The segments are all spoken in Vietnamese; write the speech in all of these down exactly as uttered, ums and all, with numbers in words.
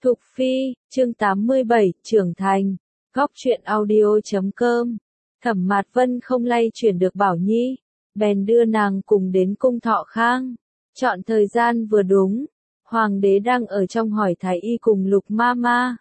Thục Phi, chương tám mươi bảy, trưởng thành, góc truyện audio chấm com. Thẩm Mạt Vân không lay chuyển được Bảo Nhi, bèn đưa nàng cùng đến cung Thọ Khang. Chọn thời gian vừa đúng, hoàng đế đang ở trong hỏi thái y cùng Lục ma ma.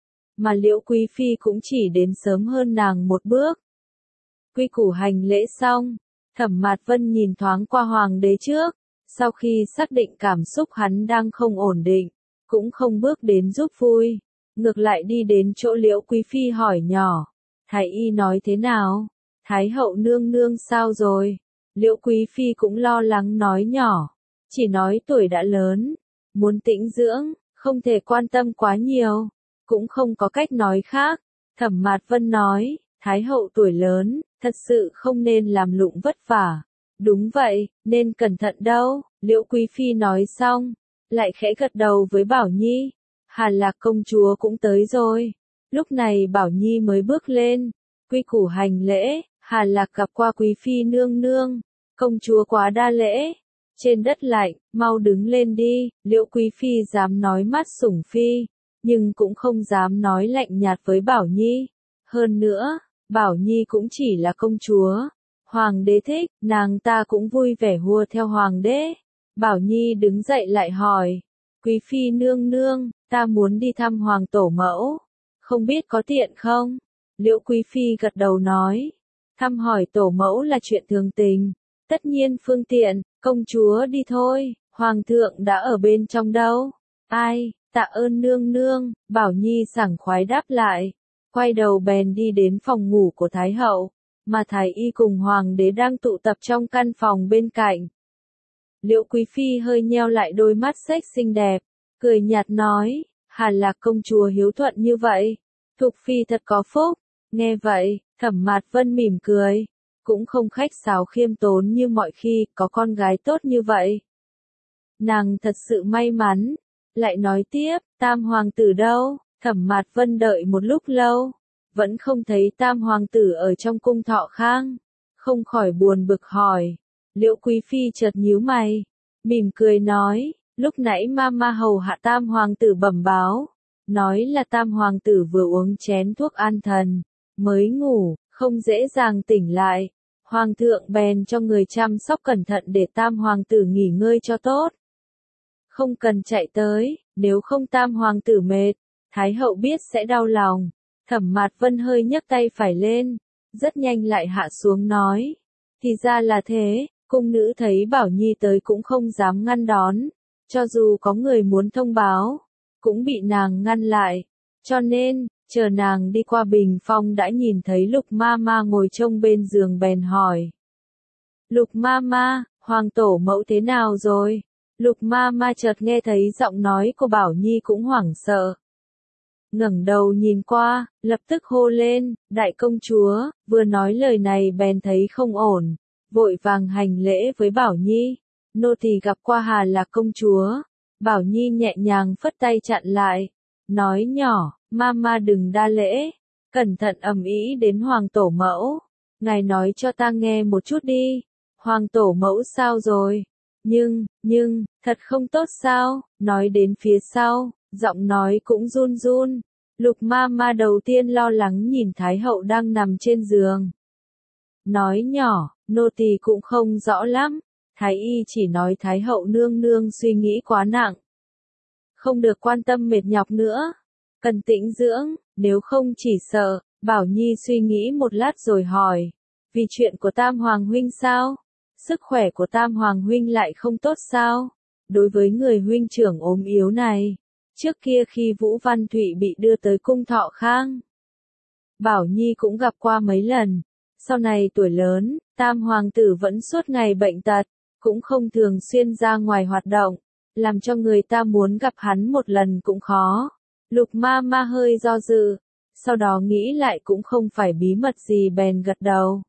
Mà Liễu Quý Phi cũng chỉ đến sớm hơn nàng một bước. Quy củ hành lễ xong, Thẩm Mạt Vân nhìn thoáng qua hoàng đế trước, sau khi xác định cảm xúc hắn đang không ổn định, cũng không bước đến giúp vui, ngược lại đi đến chỗ Liễu Quý Phi hỏi nhỏ, thái y nói thế nào, thái hậu nương nương sao rồi? Liễu Quý Phi cũng lo lắng nói nhỏ, chỉ nói tuổi đã lớn, muốn tĩnh dưỡng, không thể quan tâm quá nhiều, cũng không có cách nói khác. Thẩm Mạt Vân nói, thái hậu tuổi lớn, thật sự không nên làm lụng vất vả. Đúng vậy, nên cẩn thận đâu. Liễu Quý Phi nói xong, lại khẽ gật đầu với Bảo Nhi. Hàn Lạc công chúa cũng tới rồi. Lúc này Bảo Nhi mới bước lên, quy củ hành lễ. Hàn Lạc gặp qua Quý Phi nương nương, công chúa quá đa lễ. Trên đất lạnh, mau đứng lên đi. Liễu Quý Phi dám nói mắt sủng phi, nhưng cũng không dám nói lạnh nhạt với Bảo Nhi. Hơn nữa, Bảo Nhi cũng chỉ là công chúa. Hoàng đế thích, nàng ta cũng vui vẻ hùa theo hoàng đế. Bảo Nhi đứng dậy lại hỏi, Quý Phi nương nương, ta muốn đi thăm hoàng tổ mẫu, không biết có tiện không? Liễu Quý Phi gật đầu nói, thăm hỏi tổ mẫu là chuyện thường tình, tất nhiên phương tiện, công chúa đi thôi, hoàng thượng đã ở bên trong đâu. Ai, tạ ơn nương nương, Bảo Nhi sảng khoái đáp lại, quay đầu bèn đi đến phòng ngủ của Thái hậu, mà Thái y cùng hoàng đế đang tụ tập trong căn phòng bên cạnh. Liễu Quý Phi hơi nheo lại đôi mắt xếch xinh đẹp, cười nhạt nói, Hàn Lạc công chúa hiếu thuận như vậy, Thục Phi thật có phúc. Nghe vậy, Thẩm Mạt Vân mỉm cười, cũng không khách sáo khiêm tốn như mọi khi, có con gái tốt như vậy. Nàng thật sự may mắn. Lại nói tiếp, Tam hoàng tử đâu? Thẩm Mạt Vân đợi một lúc lâu, vẫn không thấy Tam hoàng tử ở trong cung Thọ Khang, không khỏi buồn bực hỏi. Liễu Quý Phi chợt nhíu mày, mỉm cười nói, lúc nãy Mama hầu hạ Tam hoàng tử bẩm báo, nói là Tam hoàng tử vừa uống chén thuốc an thần, mới ngủ, không dễ dàng tỉnh lại. Hoàng thượng bèn cho người chăm sóc cẩn thận để Tam hoàng tử nghỉ ngơi cho tốt. Không cần chạy tới, nếu không Tam hoàng tử mệt, Thái hậu biết sẽ đau lòng. Thẩm Mạt Vân hơi nhấc tay phải lên, rất nhanh lại hạ xuống nói, thì ra là thế. Cung nữ thấy Bảo Nhi tới cũng không dám ngăn đón, cho dù có người muốn thông báo, cũng bị nàng ngăn lại, cho nên, chờ nàng đi qua bình phong đã nhìn thấy Lục ma ma ngồi trông bên giường bèn hỏi. Lục ma ma, hoàng tổ mẫu thế nào rồi? Lục ma ma chợt nghe thấy giọng nói của Bảo Nhi cũng hoảng sợ. Ngẩng đầu nhìn qua, lập tức hô lên, đại công chúa, vừa nói lời này bèn thấy không ổn, vội vàng hành lễ với Bảo Nhi. Nô tỳ gặp qua Hàn Lạc công chúa. Bảo Nhi nhẹ nhàng phất tay chặn lại, nói nhỏ, Mama đừng đa lễ, cẩn thận ầm ĩ đến hoàng tổ mẫu. Ngài nói cho ta nghe một chút đi, hoàng tổ mẫu sao rồi? Nhưng, nhưng, thật không tốt sao? Nói đến phía sau, giọng nói cũng run run. Lục Mama đầu tiên lo lắng nhìn Thái hậu đang nằm trên giường. Nói nhỏ, nô tỳ cũng không rõ lắm. Thái y chỉ nói Thái hậu nương nương suy nghĩ quá nặng, không được quan tâm mệt nhọc nữa, cần tĩnh dưỡng, nếu không chỉ sợ. Bảo Nhi suy nghĩ một lát rồi hỏi, vì chuyện của Tam hoàng huynh sao? Sức khỏe của Tam hoàng huynh lại không tốt sao? Đối với người huynh trưởng ốm yếu này, trước kia khi Vũ Văn Thụy bị đưa tới cung Thọ Khang, Bảo Nhi cũng gặp qua mấy lần. Sau này tuổi lớn, Tam hoàng tử vẫn suốt ngày bệnh tật, cũng không thường xuyên ra ngoài hoạt động, làm cho người ta muốn gặp hắn một lần cũng khó. Lục ma ma hơi do dự, sau đó nghĩ lại cũng không phải bí mật gì bèn gật đầu,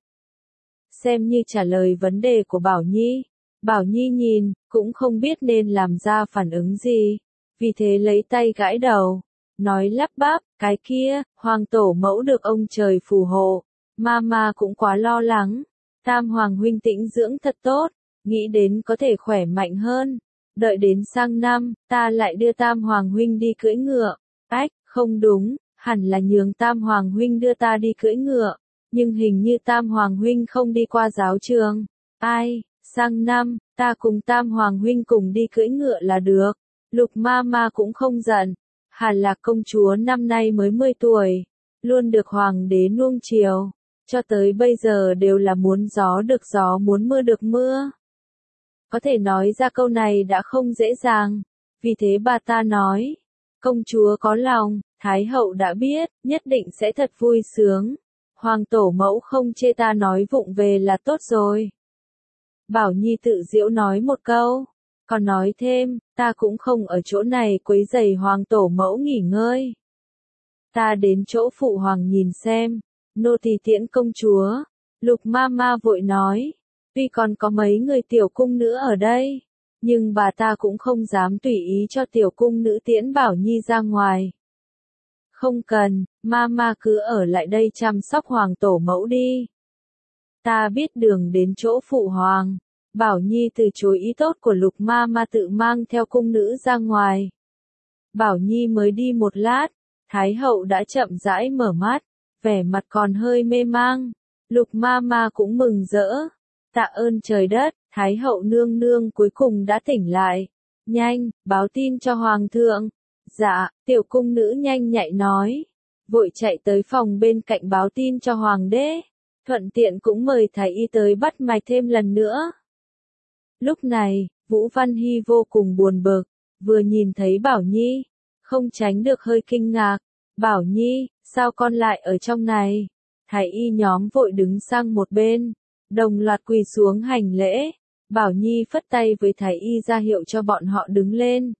xem như trả lời vấn đề của Bảo Nhi. Bảo Nhi nhìn, cũng không biết nên làm ra phản ứng gì, vì thế lấy tay gãi đầu, nói lắp bắp, cái kia, hoàng tổ mẫu được ông trời phù hộ, Mama cũng quá lo lắng. Tam hoàng huynh tĩnh dưỡng thật tốt, nghĩ đến có thể khỏe mạnh hơn, đợi đến sang năm, ta lại đưa Tam Hoàng huynh đi cưỡi ngựa. Ách, không đúng, hẳn là nhường Tam Hoàng huynh đưa ta đi cưỡi ngựa, nhưng hình như Tam Hoàng huynh không đi qua giáo trường. Ai, sang năm, ta cùng Tam Hoàng huynh cùng đi cưỡi ngựa là được. Lục ma ma cũng không giận. Hàn Lạc công chúa năm nay mới mười tuổi, luôn được hoàng đế nuông chiều, cho tới bây giờ đều là muốn gió được gió muốn mưa được mưa. Có thể nói ra câu này đã không dễ dàng, vì thế bà ta nói, công chúa có lòng, Thái hậu đã biết, nhất định sẽ thật vui sướng. Hoàng tổ mẫu không chê ta nói vụng về là tốt rồi. Bảo Nhi tự giễu nói một câu, còn nói thêm, ta cũng không ở chỗ này quấy rầy hoàng tổ mẫu nghỉ ngơi. Ta đến chỗ phụ hoàng nhìn xem, nô tỳ tiễn công chúa. Lục ma ma vội nói, tuy còn có mấy người tiểu cung nữ ở đây, nhưng bà ta cũng không dám tùy ý cho tiểu cung nữ tiễn Bảo Nhi ra ngoài. Không cần, ma ma cứ ở lại đây chăm sóc hoàng tổ mẫu đi. Ta biết đường đến chỗ phụ hoàng. Bảo Nhi từ chối ý tốt của Lục ma ma tự mang theo cung nữ ra ngoài. Bảo Nhi mới đi một lát, Thái hậu đã chậm rãi mở mắt, vẻ mặt còn hơi mê mang. Lục ma ma cũng mừng rỡ. Tạ ơn trời đất, Thái hậu nương nương cuối cùng đã tỉnh lại. Nhanh, báo tin cho hoàng thượng. Dạ, tiểu cung nữ nhanh nhạy nói. Vội chạy tới phòng bên cạnh báo tin cho hoàng đế. Thuận tiện cũng mời thái y tới bắt mạch thêm lần nữa. Lúc này, Vũ Văn Hy vô cùng buồn bực, vừa nhìn thấy Bảo Nhi, không tránh được hơi kinh ngạc. Bảo Nhi, sao con lại ở trong này? Thái y nhóm vội đứng sang một bên, đồng loạt quỳ xuống hành lễ. Bảo Nhi phất tay với thái y ra hiệu cho bọn họ đứng lên.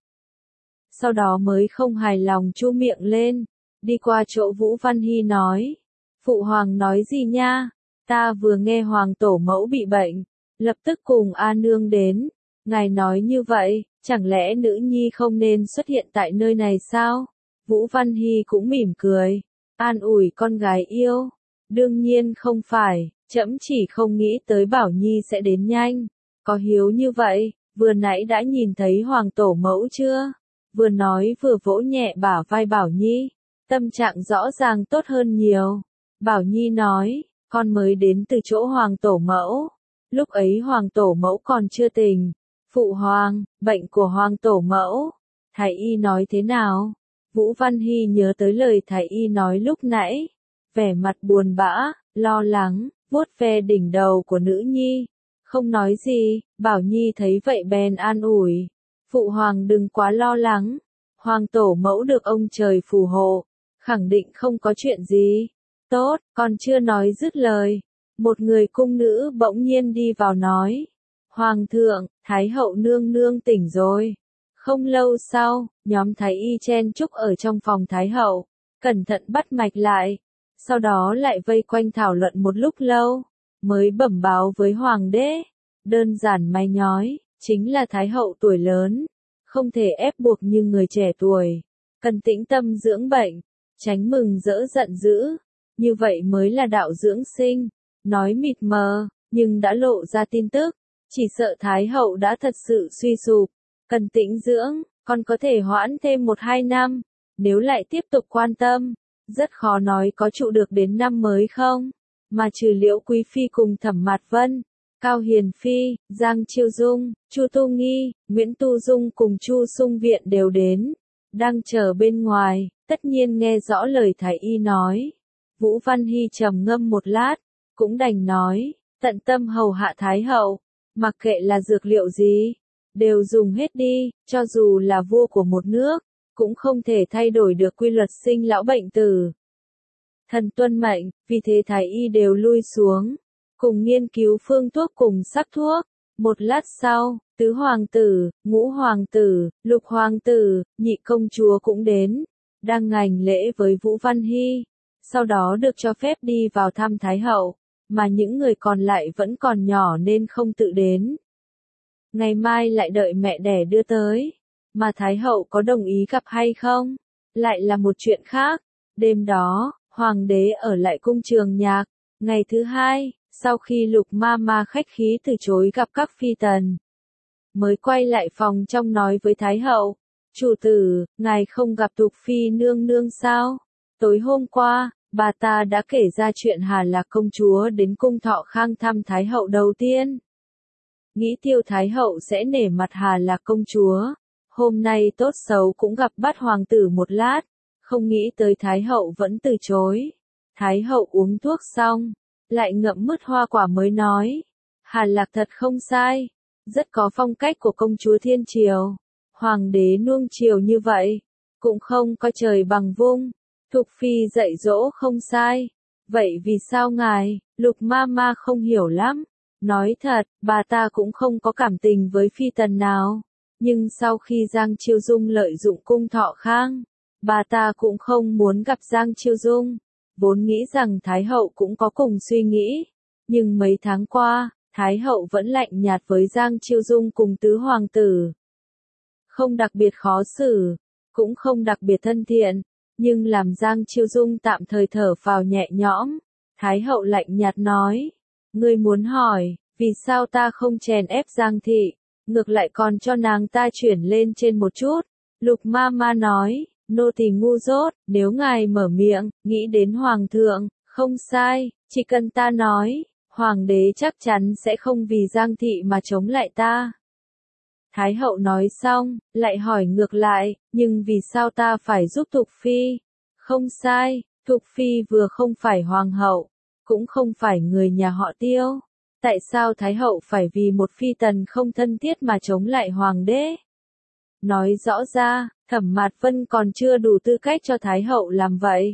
Sau đó mới không hài lòng chu miệng lên, đi qua chỗ Vũ Văn Hy nói. Phụ hoàng nói gì nha? Ta vừa nghe hoàng tổ mẫu bị bệnh, lập tức cùng A Nương đến. Ngài nói như vậy, chẳng lẽ nữ nhi không nên xuất hiện tại nơi này sao? Vũ Văn Hy cũng mỉm cười, an ủi con gái yêu. Đương nhiên không phải, trẫm chỉ không nghĩ tới Bảo Nhi sẽ đến nhanh. Có hiếu như vậy, vừa nãy đã nhìn thấy hoàng tổ mẫu chưa? Vừa nói vừa vỗ nhẹ bả vai Bảo Nhi, tâm trạng rõ ràng tốt hơn nhiều. Bảo Nhi nói, con mới đến từ chỗ hoàng tổ mẫu. Lúc ấy hoàng tổ mẫu còn chưa tỉnh. Phụ hoàng, bệnh của hoàng tổ mẫu. Thái y nói thế nào? Vũ Văn Hy nhớ tới lời thái y nói lúc nãy. Vẻ mặt buồn bã, lo lắng, vuốt ve đỉnh đầu của nữ nhi. Không nói gì, Bảo Nhi thấy vậy bèn an ủi. Phụ hoàng đừng quá lo lắng. Hoàng tổ mẫu được ông trời phù hộ. Khẳng định không có chuyện gì. Tốt, còn chưa nói dứt lời. Một người cung nữ bỗng nhiên đi vào nói. Hoàng thượng, Thái hậu nương nương tỉnh rồi. Không lâu sau, nhóm thái y chen chúc ở trong phòng Thái hậu, cẩn thận bắt mạch lại. Sau đó lại vây quanh thảo luận một lúc lâu, mới bẩm báo với hoàng đế. Đơn giản may nhói, chính là Thái hậu tuổi lớn, không thể ép buộc như người trẻ tuổi. Cần tĩnh tâm dưỡng bệnh, tránh mừng rỡ giận dữ. Như vậy mới là đạo dưỡng sinh. Nói mịt mờ, nhưng đã lộ ra tin tức. Chỉ sợ Thái hậu đã thật sự suy sụp. Cần tĩnh dưỡng, còn có thể hoãn thêm một hai năm. Nếu lại tiếp tục quan tâm, rất khó nói có trụ được đến năm mới không. Mà trừ Liễu Quý Phi cùng Thẩm Mạt Vân, Cao Hiền Phi, Giang Chiêu Dung, Chu Tu Nghi, Nguyễn Tu Dung cùng Chu Sung Viện đều đến. Đang chờ bên ngoài, tất nhiên nghe rõ lời thái y nói. Vũ Văn Hy trầm ngâm một lát, cũng đành nói, tận tâm hầu hạ Thái hậu, mặc kệ là dược liệu gì, đều dùng hết đi, cho dù là vua của một nước, cũng không thể thay đổi được quy luật sinh lão bệnh tử. Thần tuân mệnh, vì thế thái y đều lui xuống, cùng nghiên cứu phương thuốc cùng sắc thuốc. Một lát sau, tứ hoàng tử, ngũ hoàng tử, lục hoàng tử, nhị công chúa cũng đến, đang ngành lễ với Vũ Văn Hy. Sau đó được cho phép đi vào thăm Thái hậu, mà những người còn lại vẫn còn nhỏ nên không tự đến. Ngày mai lại đợi mẹ đẻ đưa tới, mà Thái hậu có đồng ý gặp hay không, lại là một chuyện khác. Đêm đó, hoàng đế ở lại cung Trường Nhạc. Ngày thứ hai, sau khi Lục ma ma khách khí từ chối gặp các phi tần, mới quay lại phòng trong nói với Thái hậu. Chủ tử, ngài không gặp Thục Phi nương nương sao? Tối hôm qua, bà ta đã kể ra chuyện Hà Lạc công chúa đến cung Thọ Khang thăm Thái hậu đầu tiên. Nghĩ Tiêu Thái hậu sẽ nể mặt Hà Lạc công chúa. Hôm nay tốt xấu cũng gặp bắt hoàng tử một lát. Không nghĩ tới Thái hậu vẫn từ chối. Thái hậu uống thuốc xong, lại ngậm mứt hoa quả mới nói. Hà Lạc thật không sai. Rất có phong cách của công chúa thiên triều. Hoàng đế nuông chiều như vậy. Cũng không coi trời bằng vung. Thục Phi dạy dỗ không sai. Vậy vì sao ngài, Lục ma ma không hiểu lắm. Nói thật, bà ta cũng không có cảm tình với phi tần nào. Nhưng sau khi Giang Chiêu Dung lợi dụng cung Thọ Khang, bà ta cũng không muốn gặp Giang Chiêu Dung. Vốn nghĩ rằng Thái hậu cũng có cùng suy nghĩ. Nhưng mấy tháng qua, Thái hậu vẫn lạnh nhạt với Giang Chiêu Dung cùng tứ hoàng tử. Không đặc biệt khó xử, cũng không đặc biệt thân thiện, nhưng làm Giang Chiêu Dung tạm thời thở phào nhẹ nhõm. Thái hậu lạnh nhạt nói, ngươi muốn hỏi, vì sao ta không chèn ép Giang thị, ngược lại còn cho nàng ta chuyển lên trên một chút. Lục ma ma nói, nô tỳ ngu dốt, nếu ngài mở miệng, nghĩ đến hoàng thượng, không sai, chỉ cần ta nói, hoàng đế chắc chắn sẽ không vì Giang thị mà chống lại ta. Thái hậu nói xong, lại hỏi ngược lại, nhưng vì sao ta phải giúp Thục Phi? Không sai, Thục Phi vừa không phải hoàng hậu, cũng không phải người nhà họ Tiêu. Tại sao Thái hậu phải vì một phi tần không thân thiết mà chống lại hoàng đế? Nói rõ ra, Thẩm Mạt Vân còn chưa đủ tư cách cho Thái hậu làm vậy.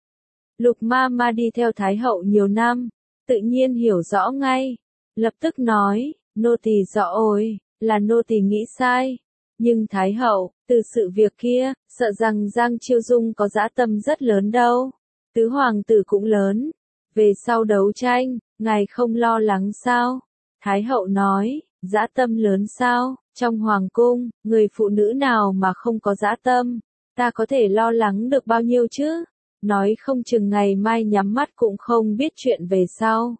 Lục ma ma đi theo Thái hậu nhiều năm, tự nhiên hiểu rõ ngay. Lập tức nói, nô tỳ rõ ôi, là nô tỳ nghĩ sai. Nhưng Thái hậu, từ sự việc kia, sợ rằng Giang Chiêu Dung có dã tâm rất lớn đâu. Tứ hoàng tử cũng lớn. Về sau đấu tranh, ngài không lo lắng sao? Thái hậu nói, dã tâm lớn sao? Trong hoàng cung, người phụ nữ nào mà không có dã tâm? Ta có thể lo lắng được bao nhiêu chứ? Nói không chừng ngày mai nhắm mắt cũng không biết chuyện về sau.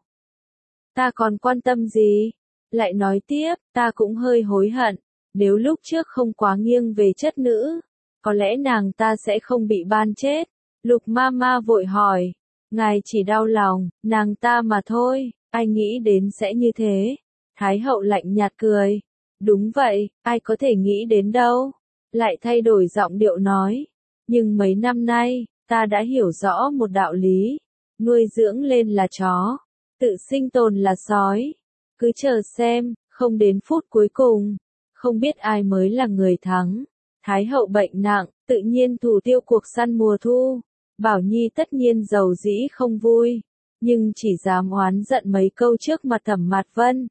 Ta còn quan tâm gì? Lại nói tiếp, ta cũng hơi hối hận. Nếu lúc trước không quá nghiêng về chất nữ, có lẽ nàng ta sẽ không bị ban chết. Lục ma ma vội hỏi, ngài chỉ đau lòng, nàng ta mà thôi, ai nghĩ đến sẽ như thế. Thái hậu lạnh nhạt cười, đúng vậy, ai có thể nghĩ đến đâu. Lại thay đổi giọng điệu nói, nhưng mấy năm nay, ta đã hiểu rõ một đạo lý, nuôi dưỡng lên là chó, tự sinh tồn là sói. Cứ chờ xem, không đến phút cuối cùng, không biết ai mới là người thắng. Thái hậu bệnh nặng, tự nhiên thủ tiêu cuộc săn mùa thu. Bảo Nhi tất nhiên giàu dĩ không vui, nhưng chỉ dám oán giận mấy câu trước mặt Thẩm Mạt Vân.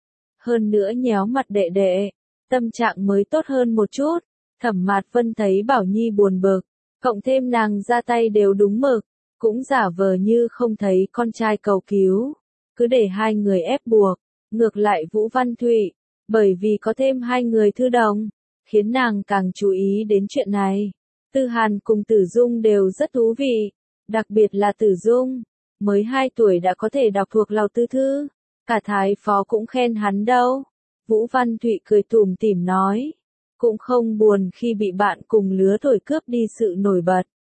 Hơn nữa nhéo mặt đệ đệ, tâm trạng mới tốt hơn một chút. Thẩm Mạt Vân thấy Bảo Nhi buồn bực, cộng thêm nàng ra tay đều đúng mực, cũng giả vờ như không thấy con trai cầu cứu, cứ để hai người ép buộc. Ngược lại Vũ Văn Thụy, bởi vì có thêm hai người thư đồng, khiến nàng càng chú ý đến chuyện này. Tư Hàn cùng Tử Dung đều rất thú vị, đặc biệt là Tử Dung, mới hai tuổi đã có thể đọc thuộc lòng tư thư, cả thái phó cũng khen hắn đâu. Vũ Văn Thụy cười tủm tỉm nói, cũng không buồn khi bị bạn cùng lứa tuổi cướp đi sự nổi bật.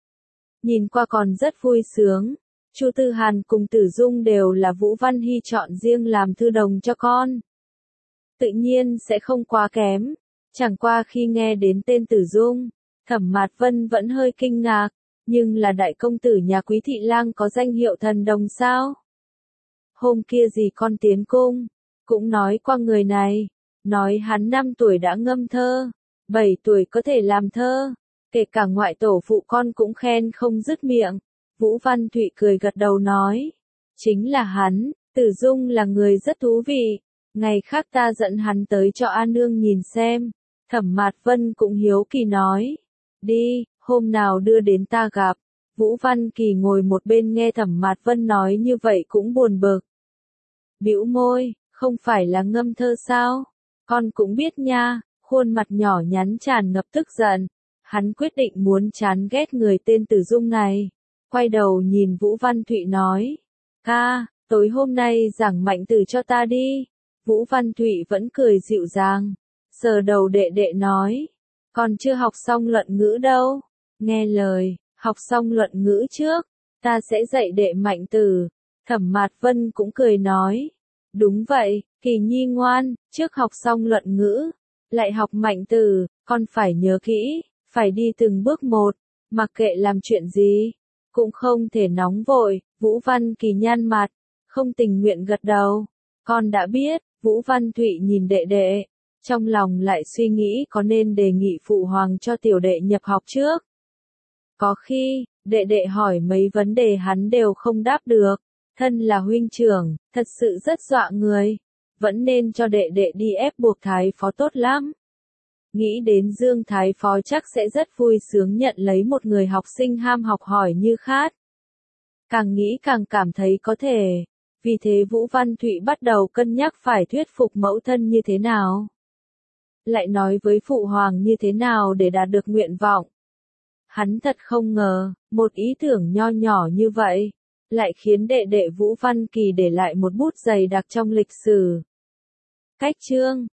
Nhìn qua còn rất vui sướng. Chu Tư Hàn cùng Tử Dung đều là Vũ Văn Hy chọn riêng làm thư đồng cho con. Tự nhiên sẽ không quá kém. Chẳng qua khi nghe đến tên Tử Dung, Thẩm Mạt Vân vẫn hơi kinh ngạc, nhưng là đại công tử nhà Quý Thị Lang có danh hiệu thần đồng sao? Hôm kia gì con tiến cung, cũng nói qua người này, nói hắn năm tuổi đã ngâm thơ, bảy tuổi có thể làm thơ, kể cả ngoại tổ phụ con cũng khen không dứt miệng. Vũ Văn Thụy cười gật đầu nói, chính là hắn, Tử Dung là người rất thú vị, ngày khác ta dẫn hắn tới cho A Nương nhìn xem. Thẩm Mạt Vân cũng hiếu kỳ nói, đi, hôm nào đưa đến ta gặp. Vũ Văn Kỳ ngồi một bên nghe Thẩm Mạt Vân nói như vậy cũng buồn bực. Bĩu môi, không phải là ngâm thơ sao? Con cũng biết nha, khuôn mặt nhỏ nhắn tràn ngập tức giận. Hắn quyết định muốn chán ghét người tên Tử Dung này. Quay đầu nhìn Vũ Văn Thụy nói, ca, tối hôm nay giảng Mạnh Tử cho ta đi. Vũ Văn Thụy vẫn cười dịu dàng, Sờ đầu đệ đệ nói, còn chưa học xong luận ngữ đâu. Nghe lời, học xong luận ngữ trước, ta sẽ dạy đệ mạnh từ. Thẩm Mạt Vân cũng cười nói, đúng vậy, Kỳ Nhi ngoan, trước học xong luận ngữ, lại học mạnh từ, con phải nhớ kỹ, phải đi từng bước một, mặc kệ làm chuyện gì, cũng không thể nóng vội. Vũ Văn Kỳ nhăn mặt, không tình nguyện gật đầu, con đã biết. Vũ Văn Thụy nhìn đệ đệ, trong lòng lại suy nghĩ có nên đề nghị phụ hoàng cho tiểu đệ nhập học trước. Có khi, đệ đệ hỏi mấy vấn đề hắn đều không đáp được, thân là huynh trưởng, thật sự rất dọa người, vẫn nên cho đệ đệ đi ép buộc Thái Phó tốt lắm. Nghĩ đến Dương Thái Phó chắc sẽ rất vui sướng nhận lấy một người học sinh ham học hỏi như Khát. Càng nghĩ càng cảm thấy có thể, vì thế Vũ Văn Thụy bắt đầu cân nhắc phải thuyết phục mẫu thân như thế nào. Lại nói với phụ hoàng như thế nào để đạt được nguyện vọng. Hắn thật không ngờ, một ý tưởng nho nhỏ như vậy, lại khiến đệ đệ Vũ Văn Kỳ để lại một bút dày đặc trong lịch sử. Cách chương